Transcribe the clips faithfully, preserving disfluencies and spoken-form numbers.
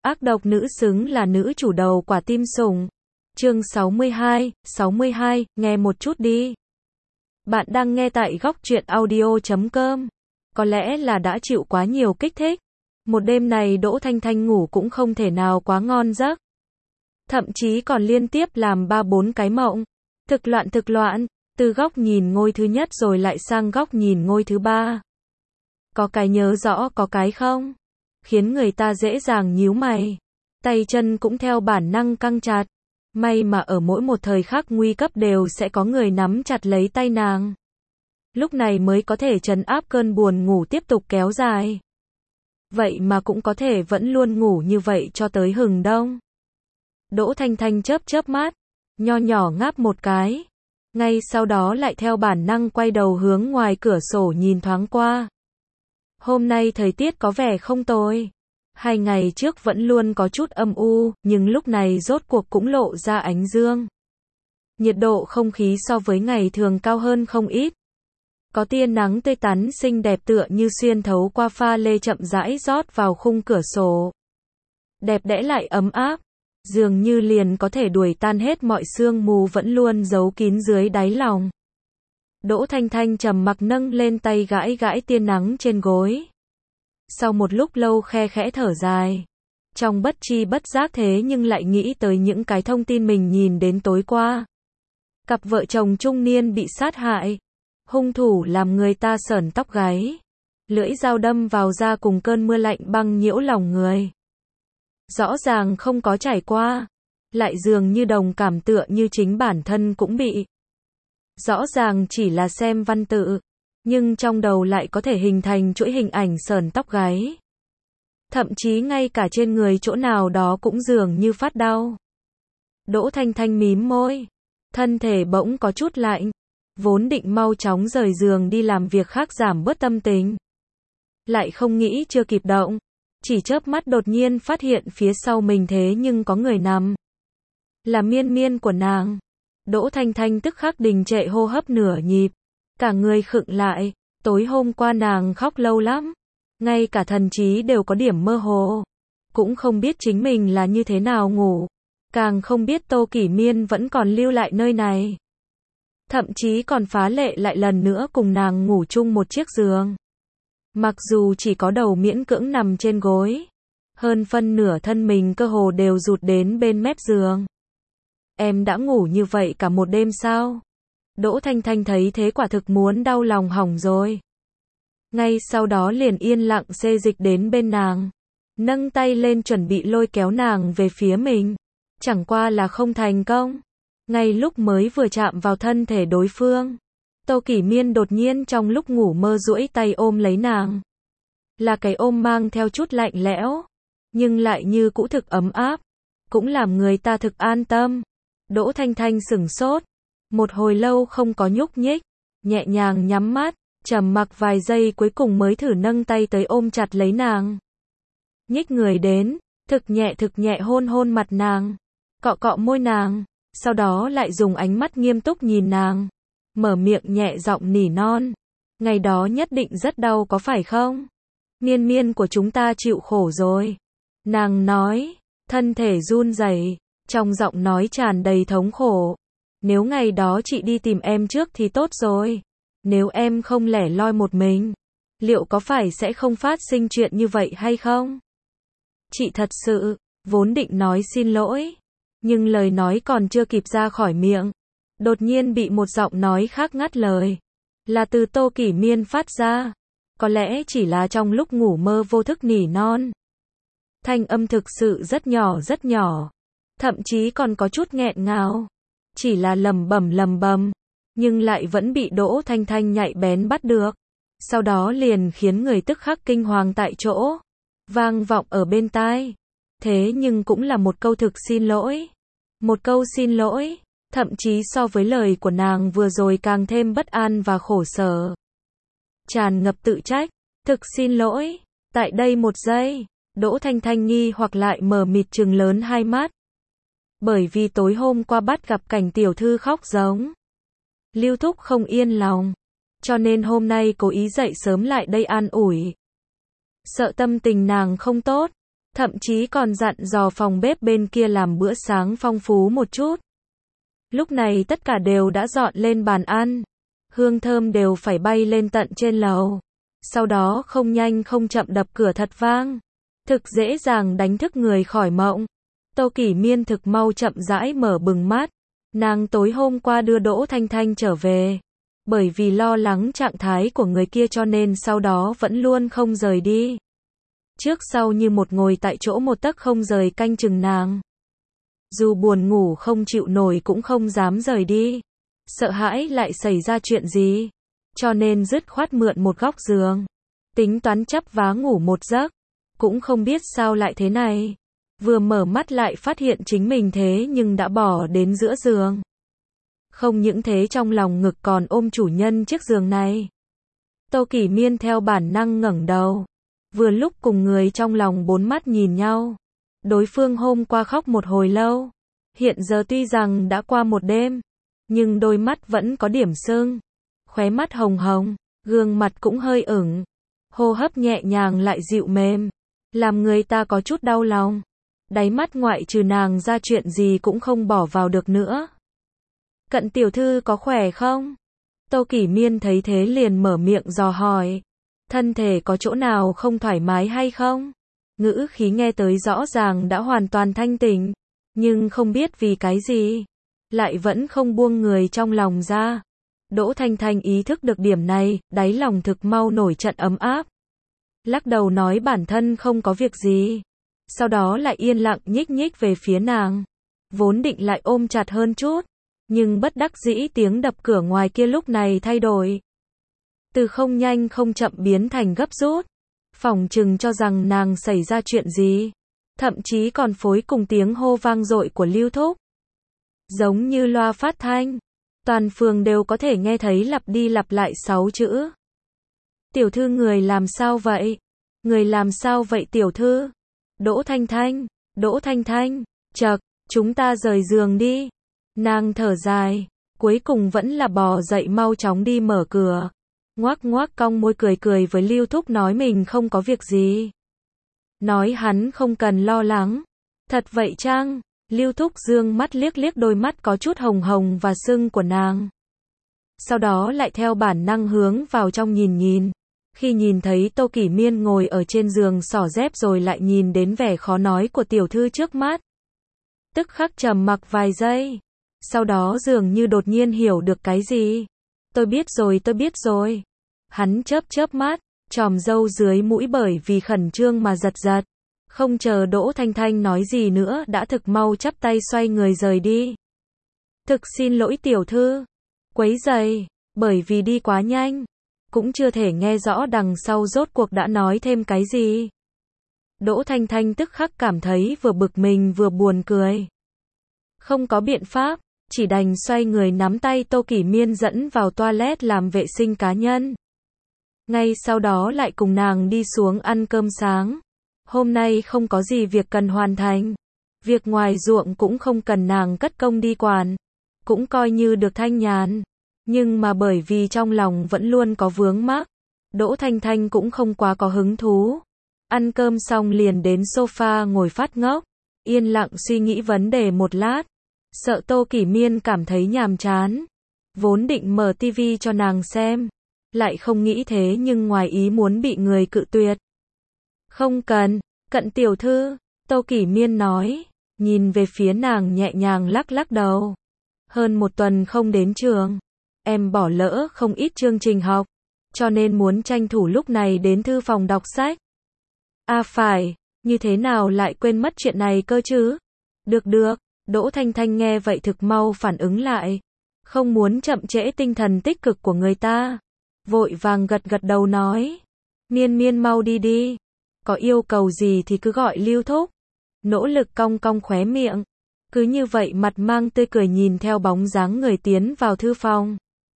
Ác độc nữ xứng là nữ chủ đầu quả tim sủng. Chương sáu mươi hai, sáu mươi hai, nghe một chút đi. Bạn đang nghe tại góc truyện audio chấm com. Có lẽ là đã chịu quá nhiều kích thích. Một đêm này Đỗ Thanh Thanh ngủ cũng không thể nào quá ngon giấc. Thậm chí còn liên tiếp làm ba bốn cái mộng. Thực loạn thực loạn, từ góc nhìn ngôi thứ nhất rồi lại sang góc nhìn ngôi thứ ba. Có cái nhớ rõ có cái không? Khiến người ta dễ dàng nhíu mày. Tay chân cũng theo bản năng căng chặt. May mà ở mỗi một thời khắc nguy cấp đều sẽ có người nắm chặt lấy tay nàng. Lúc này mới có thể trấn áp cơn buồn ngủ tiếp tục kéo dài. Vậy mà cũng có thể vẫn luôn ngủ như vậy cho tới hừng đông. Đỗ Thanh Thanh chớp chớp mắt, nho nhỏ ngáp một cái. Ngay sau đó lại theo bản năng quay đầu hướng ngoài cửa sổ nhìn thoáng qua. Hôm nay thời tiết có vẻ không tồi. Hai ngày trước vẫn luôn có chút âm u, nhưng lúc này rốt cuộc cũng lộ ra ánh dương. Nhiệt độ không khí so với ngày thường cao hơn không ít. Có tia nắng tươi tắn xinh đẹp tựa như xuyên thấu qua pha lê chậm rãi rót vào khung cửa sổ. Đẹp đẽ lại ấm áp, dường như liền có thể đuổi tan hết mọi sương mù vẫn luôn giấu kín dưới đáy lòng. Đỗ Thanh Thanh trầm mặc nâng lên tay gãi gãi tia nắng trên gối. Sau một lúc lâu khe khẽ thở dài. Trong bất chi bất giác thế nhưng lại nghĩ tới những cái thông tin mình nhìn đến tối qua. Cặp vợ chồng trung niên bị sát hại. Hung thủ làm người ta sởn tóc gáy. Lưỡi dao đâm vào da cùng cơn mưa lạnh băng nhiễu lòng người. Rõ ràng không có trải qua. Lại dường như đồng cảm tựa như chính bản thân cũng bị. Rõ ràng chỉ là xem văn tự. Nhưng trong đầu lại có thể hình thành chuỗi hình ảnh sởn tóc gáy. Thậm chí ngay cả trên người chỗ nào đó cũng dường như phát đau. Đỗ Thanh Thanh mím môi. Thân thể bỗng có chút lạnh. Vốn định mau chóng rời giường đi làm việc khác giảm bớt tâm tình. Lại không nghĩ chưa kịp động. Chỉ chớp mắt đột nhiên phát hiện phía sau mình thế nhưng có người nằm. Là Miên Miên của nàng. Đỗ Thanh Thanh tức khắc đình trệ hô hấp nửa nhịp. Cả người khựng lại. Tối hôm qua nàng khóc lâu lắm. Ngay cả thần trí đều có điểm mơ hồ. Cũng không biết chính mình là như thế nào ngủ. Càng không biết Tô Kỷ Miên vẫn còn lưu lại nơi này. Thậm chí còn phá lệ lại lần nữa cùng nàng ngủ chung một chiếc giường. Mặc dù chỉ có đầu miễn cưỡng nằm trên gối. Hơn phân nửa thân mình cơ hồ đều rụt đến bên mép giường. Em đã ngủ như vậy cả một đêm sao? Đỗ Thanh Thanh thấy thế quả thực muốn đau lòng hỏng rồi. Ngay sau đó liền yên lặng xê dịch đến bên nàng. Nâng tay lên chuẩn bị lôi kéo nàng về phía mình. Chẳng qua là không thành công. Ngay lúc mới vừa chạm vào thân thể đối phương. Tô Kỷ Miên đột nhiên trong lúc ngủ mơ duỗi tay ôm lấy nàng. Là cái ôm mang theo chút lạnh lẽo. Nhưng lại như cũ thực ấm áp. Cũng làm người ta thực an tâm. Đỗ Thanh Thanh sửng sốt. Một hồi lâu không có nhúc nhích. Nhẹ nhàng nhắm mắt. Trầm mặc vài giây cuối cùng mới thử nâng tay tới ôm chặt lấy nàng. Nhích người đến. Thực nhẹ thực nhẹ hôn hôn mặt nàng. Cọ cọ môi nàng. Sau đó lại dùng ánh mắt nghiêm túc nhìn nàng. Mở miệng nhẹ giọng nỉ non. Ngày đó nhất định rất đau có phải không? Miên Miên của chúng ta chịu khổ rồi. Nàng nói. Thân thể run rẩy. Trong giọng nói tràn đầy thống khổ. Nếu ngày đó chị đi tìm em trước thì tốt rồi. Nếu em không lẻ loi một mình. Liệu có phải sẽ không phát sinh chuyện như vậy hay không? Chị thật sự. Vốn định nói xin lỗi. Nhưng lời nói còn chưa kịp ra khỏi miệng. Đột nhiên bị một giọng nói khác ngắt lời. Là từ Tô Kỷ Miên phát ra. Có lẽ chỉ là trong lúc ngủ mơ vô thức nỉ non. Thanh âm thực sự rất nhỏ rất nhỏ. Thậm chí còn có chút nghẹn ngào. Chỉ là lầm bầm lầm bầm. Nhưng lại vẫn bị Đỗ Thanh Thanh nhạy bén bắt được. Sau đó liền khiến người tức khắc kinh hoàng tại chỗ. Vang vọng ở bên tai. Thế nhưng cũng là một câu thực xin lỗi. Một câu xin lỗi. Thậm chí so với lời của nàng vừa rồi càng thêm bất an và khổ sở. Tràn ngập tự trách. Thực xin lỗi. Tại đây một giây. Đỗ Thanh Thanh nghi hoặc lại mờ mịt trừng lớn hai mắt. Bởi vì tối hôm qua bắt gặp cảnh tiểu thư khóc giống. Lưu Thúc không yên lòng. Cho nên hôm nay cố ý dậy sớm lại đây an ủi. Sợ tâm tình nàng không tốt. Thậm chí còn dặn dò phòng bếp bên kia làm bữa sáng phong phú một chút. Lúc này tất cả đều đã dọn lên bàn ăn. Hương thơm đều phải bay lên tận trên lầu. Sau đó không nhanh không chậm đập cửa thật vang. Thực dễ dàng đánh thức người khỏi mộng. Tô Kỷ Miên thực mau chậm rãi mở bừng mắt. Nàng tối hôm qua đưa Đỗ Thanh Thanh trở về. Bởi vì lo lắng trạng thái của người kia cho nên sau đó vẫn luôn không rời đi. Trước sau như một ngồi tại chỗ một tấc không rời canh chừng nàng. Dù buồn ngủ không chịu nổi cũng không dám rời đi. Sợ hãi lại xảy ra chuyện gì. Cho nên dứt khoát mượn một góc giường. Tính toán chắp vá ngủ một giấc. Cũng không biết sao lại thế này. Vừa mở mắt lại phát hiện chính mình thế nhưng đã bỏ đến giữa giường. Không những thế trong lòng ngực còn ôm chủ nhân chiếc giường này. Tô Kỷ Miên theo bản năng ngẩng đầu. Vừa lúc cùng người trong lòng bốn mắt nhìn nhau. Đối phương hôm qua khóc một hồi lâu. Hiện giờ tuy rằng đã qua một đêm. Nhưng đôi mắt vẫn có điểm sưng. Khóe mắt hồng hồng. Gương mặt cũng hơi ửng. Hô hấp nhẹ nhàng lại dịu mềm. Làm người ta có chút đau lòng. Đáy mắt ngoại trừ nàng ra chuyện gì cũng không bỏ vào được nữa. Cận tiểu thư có khỏe không? Tô Kỷ Miên thấy thế liền mở miệng dò hỏi. Thân thể có chỗ nào không thoải mái hay không? Ngữ khí nghe tới rõ ràng đã hoàn toàn thanh tỉnh. Nhưng không biết vì cái gì. Lại vẫn không buông người trong lòng ra. Đỗ Thanh Thanh ý thức được điểm này, đáy lòng thực mau nổi trận ấm áp. Lắc đầu nói bản thân không có việc gì. Sau đó lại yên lặng nhích nhích về phía nàng. Vốn định lại ôm chặt hơn chút. Nhưng bất đắc dĩ tiếng đập cửa ngoài kia lúc này thay đổi. Từ không nhanh không chậm biến thành gấp rút. Phỏng chừng cho rằng nàng xảy ra chuyện gì. Thậm chí còn phối cùng tiếng hô vang dội của Lưu Thúc. Giống như loa phát thanh. Toàn phường đều có thể nghe thấy lặp đi lặp lại sáu chữ. Tiểu thư người làm sao vậy? Người làm sao vậy tiểu thư? Đỗ Thanh Thanh, Đỗ Thanh Thanh, chậc, chúng ta rời giường đi. Nàng thở dài, cuối cùng vẫn là bò dậy mau chóng đi mở cửa. Ngoác ngoác cong môi cười cười với Lưu Thúc nói mình không có việc gì. Nói hắn không cần lo lắng. Thật vậy chăng? Lưu Thúc dương mắt liếc liếc đôi mắt có chút hồng hồng và sưng của nàng. Sau đó lại theo bản năng hướng vào trong nhìn nhìn. Khi nhìn thấy Tô Kỷ Miên ngồi ở trên giường xỏ dép rồi lại nhìn đến vẻ khó nói của tiểu thư trước mắt. Tức khắc trầm mặc vài giây. Sau đó dường như đột nhiên hiểu được cái gì. Tôi biết rồi tôi biết rồi. Hắn chớp chớp mắt, chòm râu dưới mũi bởi vì khẩn trương mà giật giật. Không chờ Đỗ Thanh Thanh nói gì nữa đã thực mau chắp tay xoay người rời đi. Thực xin lỗi tiểu thư. Quấy rầy, bởi vì đi quá nhanh. Cũng chưa thể nghe rõ đằng sau rốt cuộc đã nói thêm cái gì. Đỗ Thanh Thanh tức khắc cảm thấy vừa bực mình vừa buồn cười. Không có biện pháp, chỉ đành xoay người nắm tay Tô Kỷ Miên dẫn vào toilet làm vệ sinh cá nhân. Ngay sau đó lại cùng nàng đi xuống ăn cơm sáng. Hôm nay không có gì việc cần hoàn thành. Việc ngoài ruộng cũng không cần nàng cất công đi quản. Cũng coi như được thanh nhàn. Nhưng mà bởi vì trong lòng vẫn luôn có vướng mắc. Đỗ Thanh Thanh cũng không quá có hứng thú. Ăn cơm xong liền đến sofa ngồi phát ngốc. Yên lặng suy nghĩ vấn đề một lát. Sợ Tô Kỷ Miên cảm thấy nhàm chán. Vốn định mở tivi cho nàng xem. Lại không nghĩ thế nhưng ngoài ý muốn bị người cự tuyệt. Không cần, Cận tiểu thư, Tô Kỷ Miên nói, nhìn về phía nàng nhẹ nhàng lắc lắc đầu. Hơn một tuần không đến trường, em bỏ lỡ không ít chương trình học, cho nên muốn tranh thủ lúc này đến thư phòng đọc sách. À phải, như thế nào lại quên mất chuyện này cơ chứ? Được được, Đỗ Thanh Thanh nghe vậy thực mau phản ứng lại, không muốn chậm trễ tinh thần tích cực của người ta. Vội vàng gật gật đầu nói, Miên Miên mau đi đi, có yêu cầu gì thì cứ gọi Lưu thúc. Nỗ lực cong cong khóe miệng, cứ như vậy mặt mang tươi cười nhìn theo bóng dáng người tiến vào thư phòng.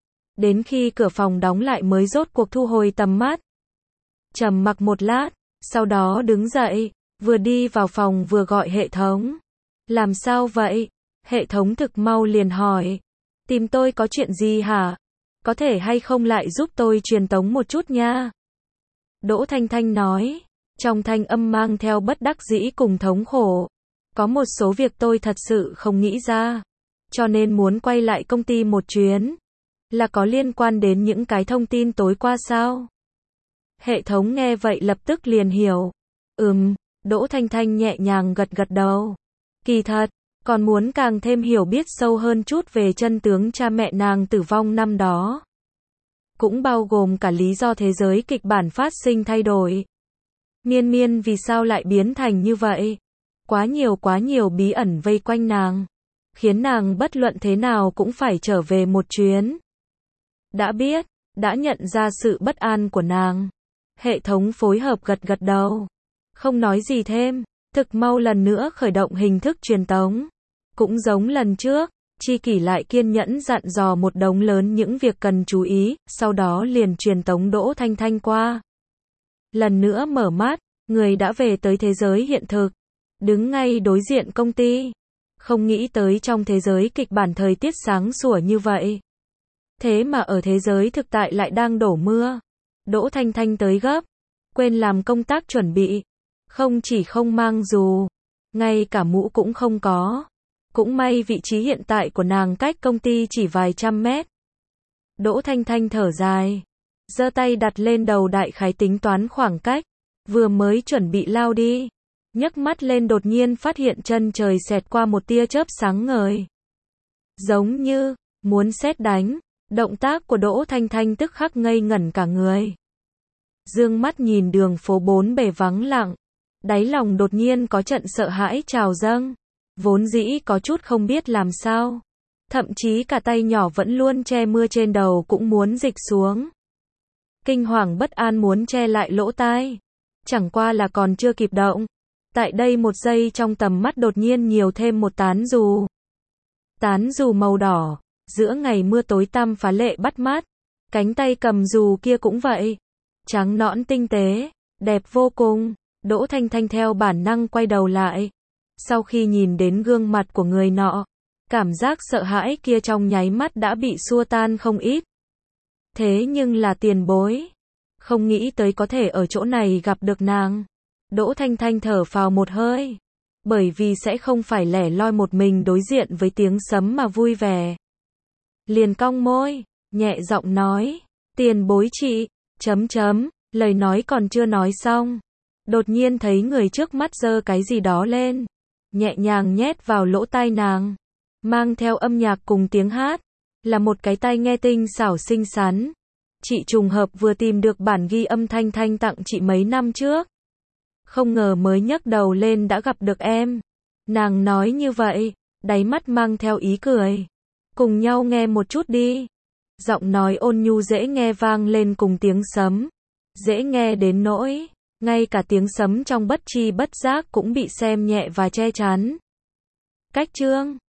Đến khi cửa phòng đóng lại mới rốt cuộc thu hồi tầm mắt. Trầm mặc một lát, sau đó đứng dậy, vừa đi vào phòng vừa gọi hệ thống. Làm sao vậy? Hệ thống thực mau liền hỏi, tìm tôi có chuyện gì hả? Có thể hay không lại giúp tôi truyền tống một chút nha? Đỗ Thanh Thanh nói, Trong thanh âm mang theo bất đắc dĩ cùng thống khổ. Có một số việc tôi thật sự không nghĩ ra. Cho nên muốn quay lại công ty một chuyến. Là có liên quan đến những cái thông tin tối qua sao? Hệ thống nghe vậy lập tức liền hiểu. Ừm, Đỗ Thanh Thanh nhẹ nhàng gật gật đầu. Kỳ thật, còn muốn càng thêm hiểu biết sâu hơn chút về chân tướng cha mẹ nàng tử vong năm đó. Cũng bao gồm cả lý do thế giới kịch bản phát sinh thay đổi. Miên Miên vì sao lại biến thành như vậy? Quá nhiều quá nhiều bí ẩn vây quanh nàng. Khiến nàng bất luận thế nào cũng phải trở về một chuyến. Đã biết, đã nhận ra sự bất an của nàng. Hệ thống phối hợp gật gật đầu. Không nói gì thêm, thực mau lần nữa khởi động hình thức truyền tống. Cũng giống lần trước, Chi Kỷ lại kiên nhẫn dặn dò một đống lớn những việc cần chú ý, sau đó liền truyền tống Đỗ Thanh Thanh qua. Lần nữa mở mắt, người đã về tới thế giới hiện thực. Đứng ngay đối diện công ty. Không nghĩ tới trong thế giới kịch bản thời tiết sáng sủa như vậy. Thế mà ở thế giới thực tại lại đang đổ mưa. Đỗ Thanh Thanh tới gấp. Quên làm công tác chuẩn bị. Không chỉ không mang dù. Ngay cả mũ cũng không có. Cũng may vị trí hiện tại của nàng cách công ty chỉ vài trăm mét. Đỗ Thanh Thanh thở dài. Giơ tay đặt lên đầu đại khái tính toán khoảng cách. Vừa mới chuẩn bị lao đi. Nhấc mắt lên đột nhiên phát hiện chân trời xẹt qua một tia chớp sáng ngời. Giống như, muốn sét đánh. Động tác của Đỗ Thanh Thanh tức khắc ngây ngẩn cả người. Dương mắt nhìn đường phố bốn bề vắng lặng. Đáy lòng đột nhiên có trận sợ hãi trào dâng. Vốn dĩ có chút không biết làm sao. Thậm chí cả tay nhỏ vẫn luôn che mưa trên đầu cũng muốn dịch xuống. Kinh hoàng bất an muốn che lại lỗ tai. Chẳng qua là còn chưa kịp động. Tại đây một giây trong tầm mắt đột nhiên nhiều thêm một tán dù. Tán dù màu đỏ. Giữa ngày mưa tối tăm phá lệ bắt mắt. Cánh tay cầm dù kia cũng vậy. Trắng nõn tinh tế. Đẹp vô cùng. Đỗ Thanh Thanh theo bản năng quay đầu lại. Sau khi nhìn đến gương mặt của người nọ. Cảm giác sợ hãi kia trong nháy mắt đã bị xua tan không ít. Thế nhưng là tiền bối. Không nghĩ tới có thể ở chỗ này gặp được nàng. Đỗ Thanh Thanh thở phào một hơi. Bởi vì sẽ không phải lẻ loi một mình đối diện với tiếng sấm mà vui vẻ. Liền cong môi, nhẹ giọng nói. Tiền bối chị, chấm chấm, lời nói còn chưa nói xong. Đột nhiên thấy người trước mắt giơ cái gì đó lên. Nhẹ nhàng nhét vào lỗ tai nàng. Mang theo âm nhạc cùng tiếng hát. Là một cái tai nghe tinh xảo xinh xắn. Chị trùng hợp vừa tìm được bản ghi âm Thanh Thanh tặng chị mấy năm trước. Không ngờ mới nhấc đầu lên đã gặp được em. Nàng nói như vậy, đáy mắt mang theo ý cười. Cùng nhau nghe một chút đi. Giọng nói ôn nhu dễ nghe vang lên cùng tiếng sấm. Dễ nghe đến nỗi, ngay cả tiếng sấm trong bất tri bất giác cũng bị xem nhẹ và che chắn. Cách chương